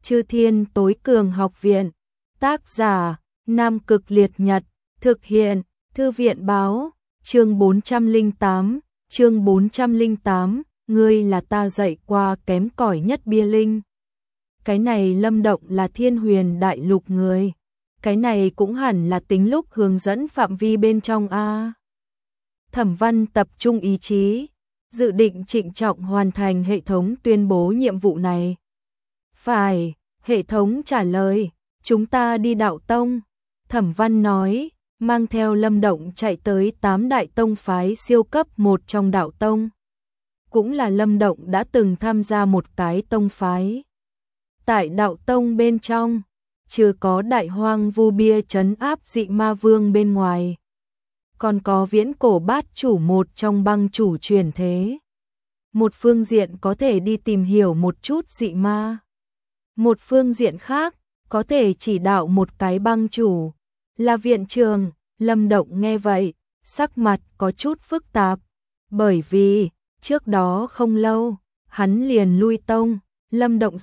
Chư Thiên Tối Cường Học Viện. Tác giả: Nam Cực Liệt Nhật. Thực hiện: Thư viện báo. Chương 408, ngươi là ta dạy qua kém cỏi nhất bia linh. Cái này Lâm Động là Thiên Huyền Đại Lục người. Cái này cũng hẳn là tính lúc hướng dẫn phạm vi bên trong a. Thẩm Văn tập trung ý chí, dự định trịnh trọng hoàn thành hệ thống tuyên bố nhiệm vụ này. Phải, hệ thống trả lời, chúng ta đi đạo tông. Thẩm Văn nói, mang theo Lâm Động chạy tới 8 đại tông phái siêu cấp một trong đạo tông. Cũng là Lâm Động đã từng tham gia một cái tông phái. Tại đạo tông bên trong, chưa có Đại Hoang Vu Bia trấn áp dị ma vương bên ngoài. Còn có Viễn Cổ Bát Chủ một trong băng chủ truyền thế. Một phương diện có thể đi tìm hiểu một chút dị ma. Một phương diện khác, có thể chỉ đạo một cái băng chủ. Là viện trường, Lâm Động nghe vậy, sắc mặt có chút phức tạp. Bởi vì, trước đó không lâu, hắn liền lui tông. Lâm Động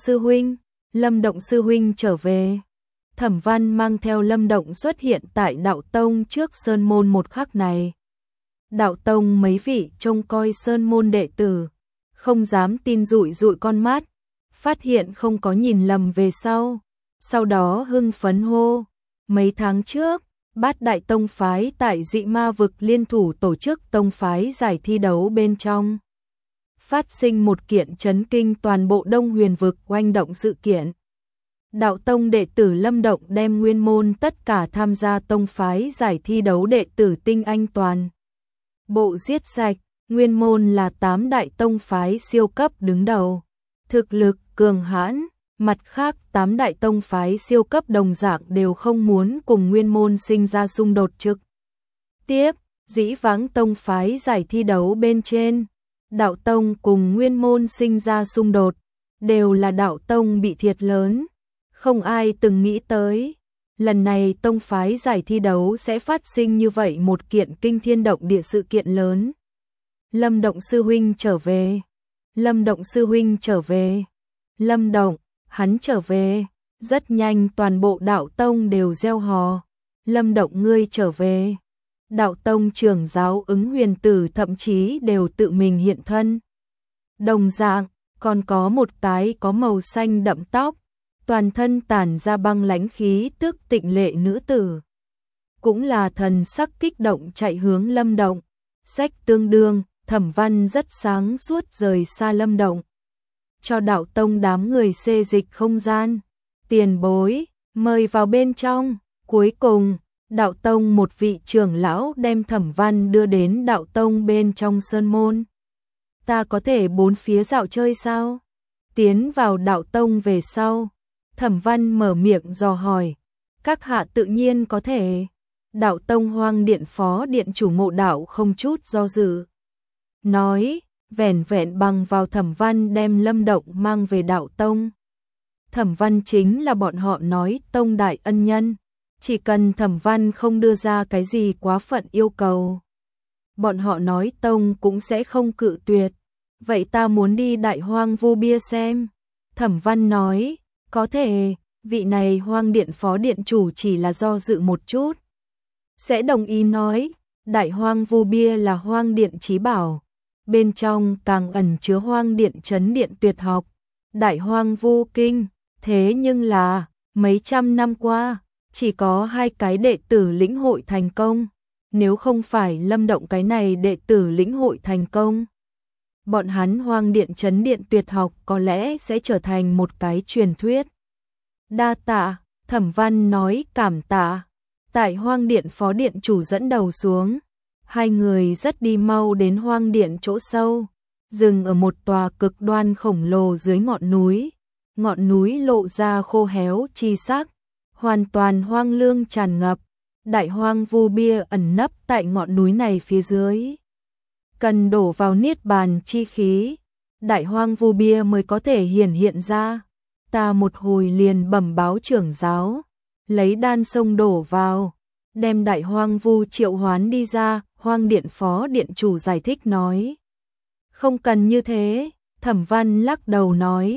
sư huynh trở về. Thẩm Văn mang theo Lâm Động xuất hiện tại đạo tông trước sơn môn một khắc này. Đạo tông mấy vị trông coi sơn môn đệ tử, không dám tin dụi con mắt, phát hiện không có nhìn lầm về sau đó hưng phấn hô. Mấy tháng trước, Bát đại tông phái tại dị ma vực liên thủ tổ chức tông phái giải thi đấu bên trong. Phát sinh một kiện chấn kinh toàn bộ Đông Huyền vực oanh động sự kiện. Đạo tông đệ tử Lâm Động đem nguyên môn tất cả tham gia tông phái giải thi đấu đệ tử tinh anh toàn bộ giết sạch. Nguyên môn là 8 đại tông phái siêu cấp đứng đầu, thực lực cường hãn. Mặt khác 8 đại tông phái siêu cấp đồng dạng đều không muốn cùng nguyên môn sinh ra xung đột trực tiếp. Dĩ vãng tông phái giải thi đấu bên trên, đạo tông cùng nguyên môn sinh ra xung đột, đều là đạo tông bị thiệt lớn. Không ai từng nghĩ tới, lần này tông phái giải thi đấu sẽ phát sinh như vậy một kiện kinh thiên động địa sự kiện lớn. Lâm Động sư huynh trở về. Lâm Động, hắn trở về. Rất nhanh toàn bộ đạo tông đều reo hò. Lâm Động ngươi trở về. Đạo tông trưởng giáo Ứng Huyền Tử thậm chí đều tự mình hiện thân. Đồng dạng, còn có một cái có màu xanh đậm tóc, toàn thân tản ra băng lãnh khí tức tịnh lệ nữ tử. Cũng là thần sắc kích động chạy hướng Lâm Động. Sách tương đương, Thẩm Văn rất sáng suốt rời xa Lâm Động. Cho đạo tông đám người xê dịch không gian. Tiền bối, mời vào bên trong. Cuối cùng, đạo tông một vị trưởng lão đem Thẩm Văn đưa đến đạo tông bên trong sơn môn. Ta có thể bốn phía dạo chơi sao? Tiến vào đạo tông về sau, Thẩm Văn mở miệng dò hỏi. Các hạ tự nhiên có thể. Đạo tông Hoang Điện phó điện chủ Ngộ Đạo không chút do dự nói, vẻn vẹn bằng vào Thẩm Văn đem Lâm Động mang về đạo tông. Thẩm Văn chính là bọn họ nói tông đại ân nhân, chỉ cần Thẩm Văn không đưa ra cái gì quá phận yêu cầu, bọn họ nói tông cũng sẽ không cự tuyệt. Vậy ta muốn đi Đại Hoang Vu Bia xem. Thẩm Văn nói, có thể. Vị này Hoang Điện phó điện chủ chỉ là do dự một chút, sẽ đồng ý nói. Đại Hoang Vu Bia là Hoang Điện chí bảo, bên trong càng ẩn chứa Hoang Điện trấn điện tuyệt học, Đại Hoang Vu Kinh. Thế nhưng là, mấy trăm năm qua, chỉ có 2 cái đệ tử lĩnh hội thành công. Nếu không phải Lâm Động cái này đệ tử lĩnh hội thành công, bọn hắn Hoang Điện trấn điện tuyệt học có lẽ sẽ trở thành một cái truyền thuyết. Đa tạ, Thẩm Văn nói cảm tạ. Tại Hoang Điện phó điện chủ dẫn đầu xuống, 2 người rất đi mau đến Hoang Điện chỗ sâu, dừng ở một tòa cực đoan khổng lồ dưới ngọn núi. Ngọn núi lộ ra khô héo chi sắc, hoàn toàn hoang lương tràn ngập. Đại Hoang Vu Bia ẩn nấp tại ngọn núi này phía dưới, cần đổ vào niết bàn chi khí, Đại Hoang Vu Bia mới có thể hiện ra. Ta một hồi liền bẩm báo trưởng giáo, lấy đan sông đổ vào, đem Đại Hoang Vu triệu hoán đi ra. Hoang Điện phó điện chủ giải thích nói. Không cần như thế, Thẩm Văn lắc đầu nói,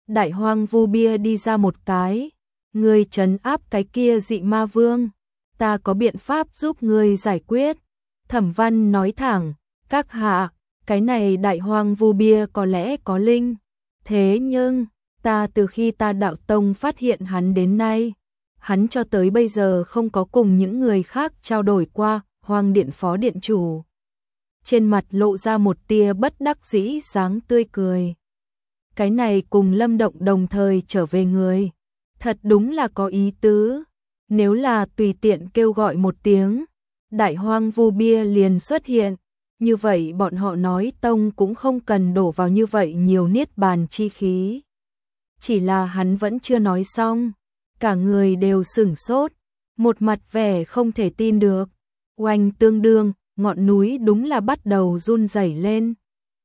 Đại Hoang Vu Bia đi ra một cái, ngươi trấn áp cái kia dị ma vương, ta có biện pháp giúp ngươi giải quyết. Thẩm Văn nói thẳng, các hạ, cái này Đại Hoang Vu Bia có lẽ có linh, thế nhưng, ta từ khi ta đạo tông phát hiện hắn đến nay, hắn cho tới bây giờ không có cùng những người khác trao đổi qua. Hoang Điện phó điện chủ trên mặt lộ ra một tia bất đắc dĩ dáng tươi cười. Cái này cùng Lâm Động đồng thời trở về người, thật đúng là có ý tứ. Nếu là tùy tiện kêu gọi một tiếng, Đại Hoang Vu Bia liền xuất hiện, như vậy bọn họ nói tông cũng không cần đổ vào như vậy nhiều niết bàn chi khí. Chỉ là hắn vẫn chưa nói xong, cả người đều sửng sốt, một mặt vẻ không thể tin được. Oanh tương đương, ngọn núi đúng là bắt đầu run rẩy lên.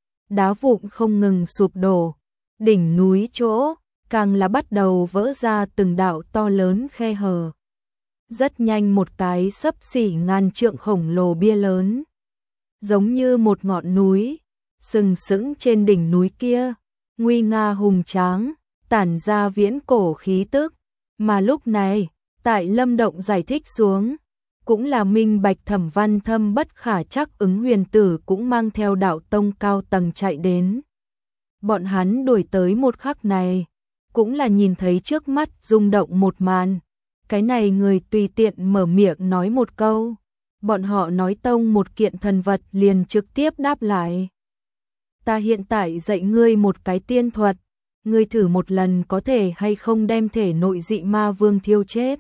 Đá vụn không ngừng sụp đổ, đỉnh núi chỗ càng là bắt đầu vỡ ra từng đạo to lớn khe hở. Rất nhanh một cái xấp xỉ ngàn trượng khổng lồ bia lớn, giống như một ngọn núi, sừng sững trên đỉnh núi kia, nguy nga hùng tráng, tản ra viễn cổ khí tức. Mà lúc này, tại Lâm Động giải thích xuống, cũng là minh bạch Thẩm Văn thâm bất khả chắc Ứng Huyền Tử cũng mang theo đạo tông cao tầng chạy đến. Bọn hắn đuổi tới một khắc này, cũng là nhìn thấy trước mắt rung động một màn. Cái này người tùy tiện mở miệng nói một câu, bọn họ nói tông một kiện thần vật liền trực tiếp đáp lại. Ta hiện tại dạy ngươi một cái tiên thuật, ngươi thử một lần có thể hay không đem thể nội dị ma vương thiêu chết.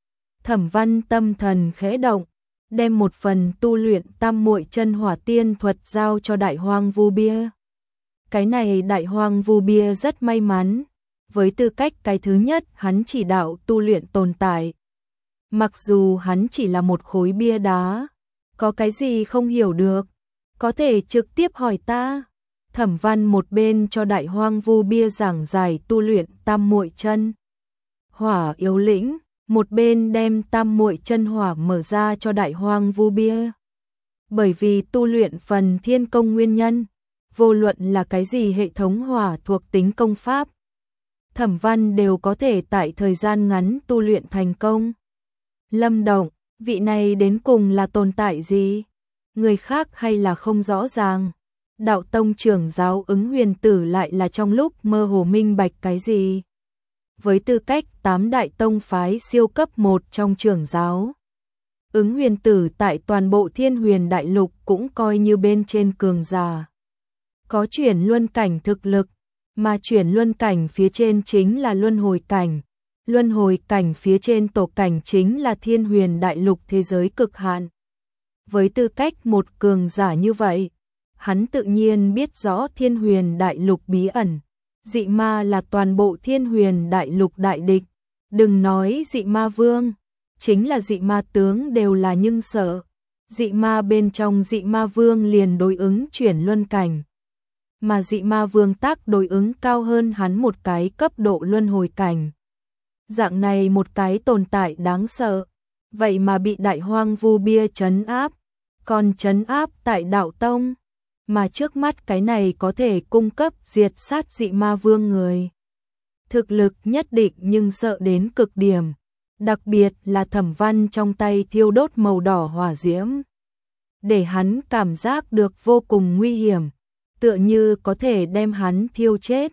Thẩm Văn tâm thần khẽ động, đem một phần tu luyện tam muội chân hỏa tiên thuật giao cho Đại Hoang Vu Bia. Cái này Đại Hoang Vu Bia rất may mắn, với tư cách cái thứ nhất hắn chỉ đạo tu luyện tồn tại. Mặc dù hắn chỉ là một khối bia đá, có cái gì không hiểu được, có thể trực tiếp hỏi ta. Thẩm Văn một bên cho Đại Hoang Vu Bia giảng giải tu luyện tam muội chân hỏa yếu lĩnh, một bên đem tam muội chân hỏa mở ra cho Đại Hoang Vu Bia. Bởi vì tu luyện phần thiên công nguyên nhân, vô luận là cái gì hệ thống hỏa thuộc tính công pháp, Thẩm Văn đều có thể tại thời gian ngắn tu luyện thành công. Lâm Động, vị này đến cùng là tồn tại gì? Người khác hay là không rõ ràng? Đạo tông trưởng giáo Ứng Huyền Tử lại là trong lúc mơ hồ minh bạch cái gì? Với tư cách 8 đại tông phái siêu cấp 1 trong trưởng giáo, Ứng Huyền Tử tại toàn bộ Thiên Huyền Đại Lục cũng coi như bên trên cường giả. Có chuyển luân cảnh thực lực, mà chuyển luân cảnh phía trên chính là luân hồi cảnh. Luân hồi cảnh phía trên tổ cảnh chính là Thiên Huyền Đại Lục thế giới cực hạn. Với tư cách một cường giả như vậy, hắn tự nhiên biết rõ Thiên Huyền Đại Lục bí ẩn. Dị ma là toàn bộ Thiên Huyền Đại Lục đại địch. Đừng nói dị ma vương, chính là dị ma tướng đều là nhưng sợ. Dị ma bên trong dị ma vương liền đối ứng chuyển luân cảnh. Mà dị ma vương tác đối ứng cao hơn hắn một cái cấp độ luân hồi cảnh. Dạng này một cái tồn tại đáng sợ, vậy mà bị Đại Hoang Vu Bia trấn áp, còn trấn áp tại đạo tông, mà trước mắt cái này có thể cung cấp diệt sát dị ma vương người. Thực lực nhất định nhưng sợ đến cực điểm, đặc biệt là Thẩm Văn trong tay thiêu đốt màu đỏ hỏa diễm, để hắn cảm giác được vô cùng nguy hiểm, tựa như có thể đem hắn thiêu chết.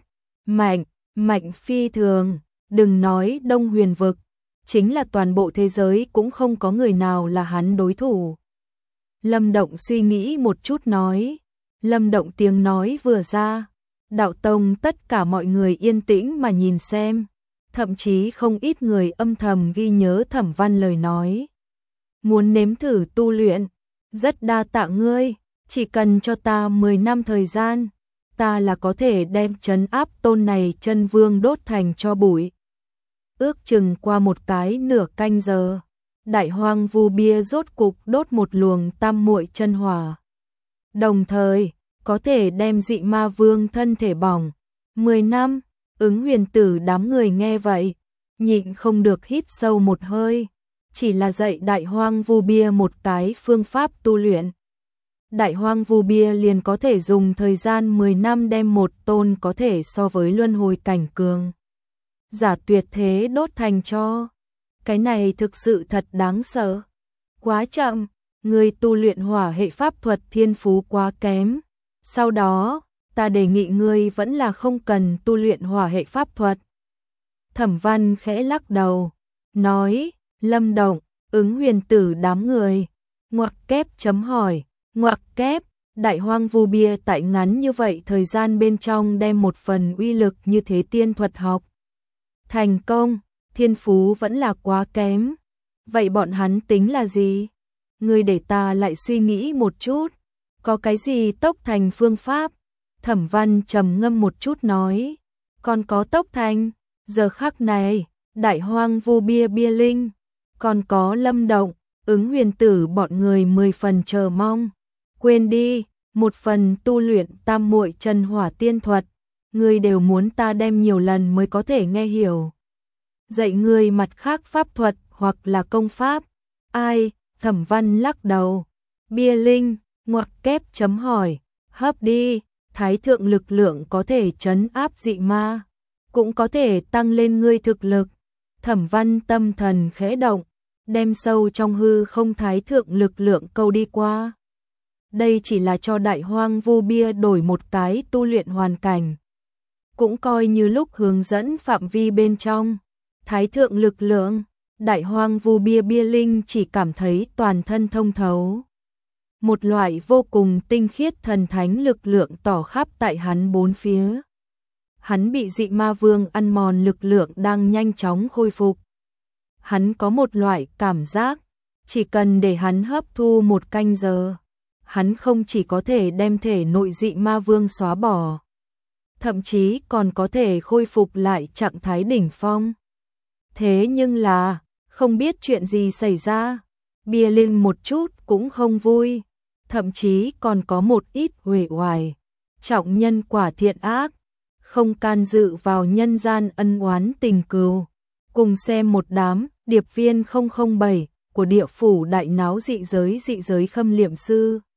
Mạnh phi thường. Đừng nói Đông Huyền vực, chính là toàn bộ thế giới cũng không có người nào là hắn đối thủ. Lâm Động suy nghĩ một chút nói. Lâm Động tiếng nói vừa ra, đạo tông tất cả mọi người yên tĩnh mà nhìn xem, thậm chí không ít người âm thầm ghi nhớ Thẩm Văn lời nói. Muốn nếm thử tu luyện, rất đa tạ ngươi, chỉ cần cho ta 10 năm thời gian, ta là có thể đem trấn áp tôn này chân vương đốt thành tro bụi. Ước chừng qua một cái nửa canh giờ, Đại Hoang Vu Bia rốt cục đốt một luồng tam muội chân hỏa. Đồng thời, có thể đem dị ma vương thân thể bỏng. 10 năm, Ứng Huyền Tử đám người nghe vậy, nhịn không được hít sâu một hơi, chỉ là dạy Đại Hoang Vu Bia một cái phương pháp tu luyện. Đại Hoang Vu Bia liền có thể dùng thời gian 10 năm đem một tôn có thể so với luân hồi cảnh cường giả tuyệt thế đốt thành tro. Cái này thực sự thật đáng sợ. Quá chậm, người tu luyện hỏa hệ pháp thuật thiên phú quá kém. Sau đó, ta đề nghị ngươi vẫn là không cần tu luyện hỏa hệ pháp thuật. Thẩm Văn khẽ lắc đầu, nói, Lâm Động, Ứng Huyền Tử đám người, ngoặc kép chấm hỏi, ngoặc kép, Đại Hoang Vu Bia tại ngắn như vậy thời gian bên trong đem một phần uy lực như thế tiên thuật học. Thành công, thiên phú vẫn là quá kém. Vậy bọn hắn tính là gì? Ngươi để ta lại suy nghĩ một chút, có cái gì tốc thành phương pháp? Thẩm Văn trầm ngâm một chút nói, còn có tốc thành, giờ khắc này, Đại Hoang Vu Bia Bia Linh, còn có Lâm Động, Ứng Huyền Tử bọn người 10 phần chờ mong. Quên đi, một phần tu luyện tam muội chân hỏa tiên thuật, ngươi đều muốn ta đem nhiều lần mới có thể nghe hiểu. Dạy ngươi mặt khác pháp thuật hoặc là công pháp. Ai? Thẩm Văn lắc đầu. Bia Linh, ngoặc kép chấm hỏi, hấp đi, thái thượng lực lượng có thể trấn áp dị ma, cũng có thể tăng lên ngươi thực lực. Thẩm Văn tâm thần khẽ động, đem sâu trong hư không thái thượng lực lượng câu đi qua. Đây chỉ là cho Đại Hoang Vu Bia đổi một cái tu luyện hoàn cảnh, cũng coi như lúc hướng dẫn phạm vi bên trong. Thái thượng lực lượng, Đại Hoang Vu Bia Bia Linh chỉ cảm thấy toàn thân thông thấu. Một loại vô cùng tinh khiết thần thánh lực lượng tỏ khắp tại hắn bốn phía. Hắn bị dị ma vương ăn mòn lực lượng đang nhanh chóng khôi phục. Hắn có một loại cảm giác, chỉ cần để hắn hấp thu một canh giờ, hắn không chỉ có thể đem thể nội dị ma vương xóa bỏ, thậm chí còn có thể khôi phục lại trạng thái đỉnh phong. Thế nhưng là, không biết chuyện gì xảy ra, Bia Linh một chút cũng không vui, thậm chí còn có một ít uể oải. Trọng nhân quả thiện ác, không can dự vào nhân gian ân oán tình cừu. Cùng xem một đám điệp viên 007 của địa phủ đại náo dị giới khâm liệm sư.